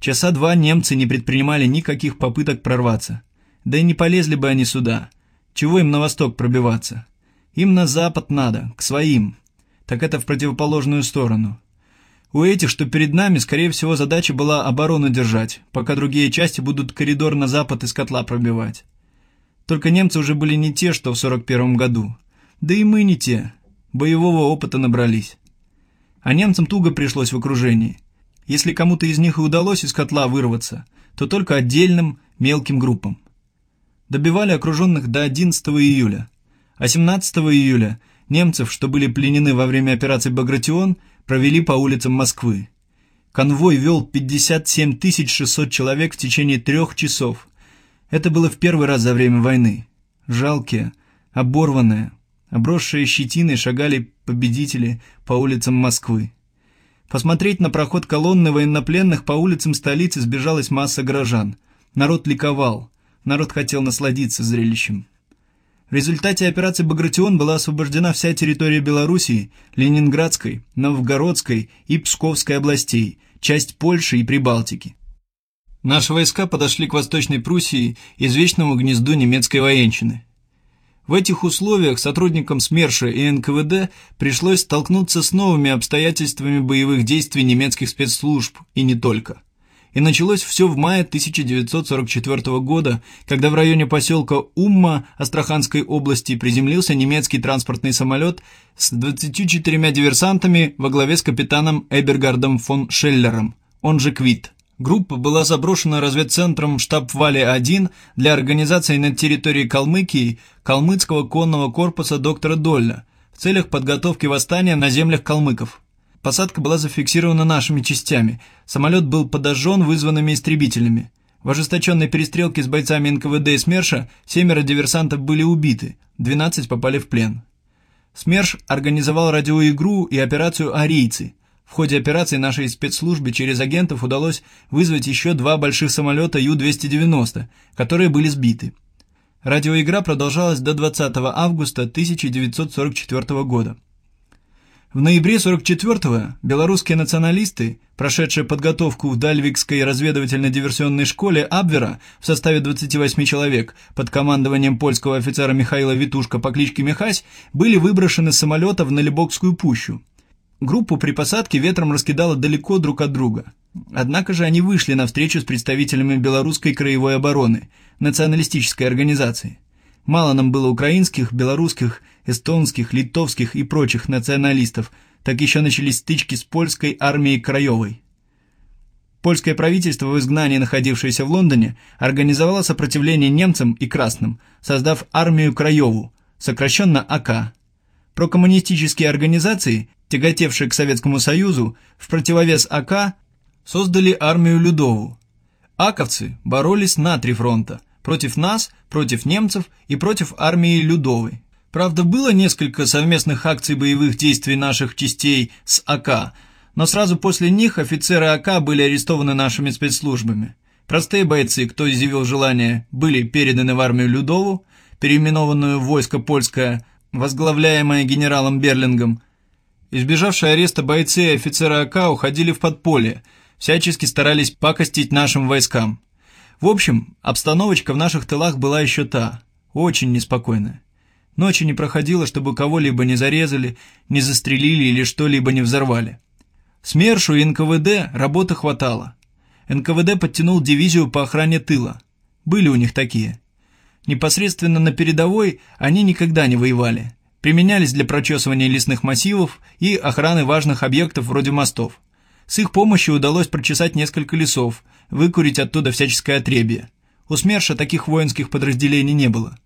Часа два немцы не предпринимали никаких попыток прорваться. Да и не полезли бы они сюда. Чего им на восток пробиваться? Им на запад надо, к своим. Так это в противоположную сторону. У этих, что перед нами, скорее всего, задача была оборону держать, пока другие части будут коридор на запад из котла пробивать. Только немцы уже были не те, что в 41 году. Да и мы не те. Боевого опыта набрались. А немцам туго пришлось в окружении. Если кому-то из них и удалось из котла вырваться, то только отдельным мелким группам. Добивали окруженных до 11 июля. А 17 июля немцев, что были пленены во время операции «Багратион», провели по улицам Москвы. Конвой вел 57 600 человек в течение 3 часов. Это было в первый раз за время войны. Жалкие, оборванные, обросшие щетиной шагали победители по улицам Москвы. Посмотреть на проход колонны военнопленных по улицам столицы сбежалась масса горожан. Народ ликовал, народ хотел насладиться зрелищем. В результате операции «Багратион» была освобождена вся территория Белоруссии, Ленинградской, Новгородской и Псковской областей, часть Польши и Прибалтики. Наши войска подошли к Восточной Пруссии, извечному гнезду немецкой военщины. В этих условиях сотрудникам СМЕРШа и НКВД пришлось столкнуться с новыми обстоятельствами боевых действий немецких спецслужб, и не только. И началось все в мае 1944 года, когда в районе поселка Умма Астраханской области приземлился немецкий транспортный самолет с 24 диверсантами во главе с капитаном Эбергардом фон Шеллером, он же Квит. Группа была заброшена разведцентром Штаб-Вале-1 для организации на территории Калмыкии калмыцкого конного корпуса доктора Долля в целях подготовки восстания на землях калмыков. Посадка была зафиксирована нашими частями. Самолет был подожжен вызванными истребителями. В ожесточенной перестрелке с бойцами НКВД и СМЕРШа 7 диверсантов были убиты, 12 попали в плен. СМЕРШ организовал радиоигру и операцию «Арийцы». В ходе операции нашей спецслужбе через агентов удалось вызвать еще 2 больших самолета Ю-290, которые были сбиты. Радиоигра продолжалась до 20 августа 1944 года. В ноябре 1944-го белорусские националисты, прошедшие подготовку в Дальвигской разведывательно-диверсионной школе Абвера в составе 28 человек под командованием польского офицера Михаила Витушка по кличке Михась, были выброшены с самолета в Налибокскую пущу. Группу при посадке ветром раскидало далеко друг от друга. Однако же они вышли на встречу с представителями белорусской краевой обороны, националистической организации. Мало нам было украинских, белорусских, эстонских, литовских и прочих националистов, так еще начались стычки с польской армией Краевой. Польское правительство в изгнании, находившееся в Лондоне, организовало сопротивление немцам и красным, создав армию Краеву, сокращенно АК. Прокоммунистические организации, тяготевшие к Советскому Союзу, в противовес АК создали армию Людову. Аковцы боролись на 3 фронта – против нас, против немцев и против армии Людовой. Правда, было несколько совместных акций боевых действий наших частей с АК, но сразу после них офицеры АК были арестованы нашими спецслужбами. Простые бойцы, кто изъявил желание, были переданы в армию Людову, переименованную в войско польское, возглавляемое генералом Берлингом. Избежавшие ареста бойцы и офицеры АК уходили в подполье, всячески старались пакостить нашим войскам. В общем, обстановочка в наших тылах была еще та, очень неспокойная. Ночи не проходило, чтобы кого-либо не зарезали, не застрелили или что-либо не взорвали. СМЕРШу и НКВД работы хватало. НКВД подтянул дивизию по охране тыла. Были у них такие. Непосредственно на передовой они никогда не воевали. Применялись для прочесывания лесных массивов и охраны важных объектов вроде мостов. С их помощью удалось прочесать несколько лесов, выкурить оттуда всяческое отребье. У СМЕРШа таких воинских подразделений не было.